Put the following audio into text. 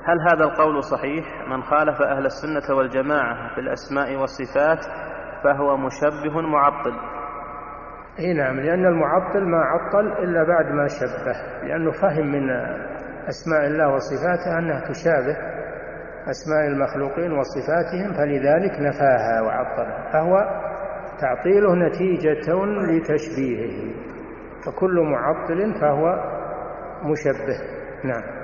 هل هذا القول صحيح؟ من خالف أهل السنة والجماعة في الأسماء والصفات فهو مشبه معطل. اي نعم، لأن المعطل ما عطل إلا بعد ما شبه، لأنه فهم من أسماء الله وصفاته أنها تشابه أسماء المخلوقين وصفاتهم، فلذلك نفاها وعطلها، فهو تعطيله نتيجة لتشبيهه، فكل معطل فهو مشبه. نعم.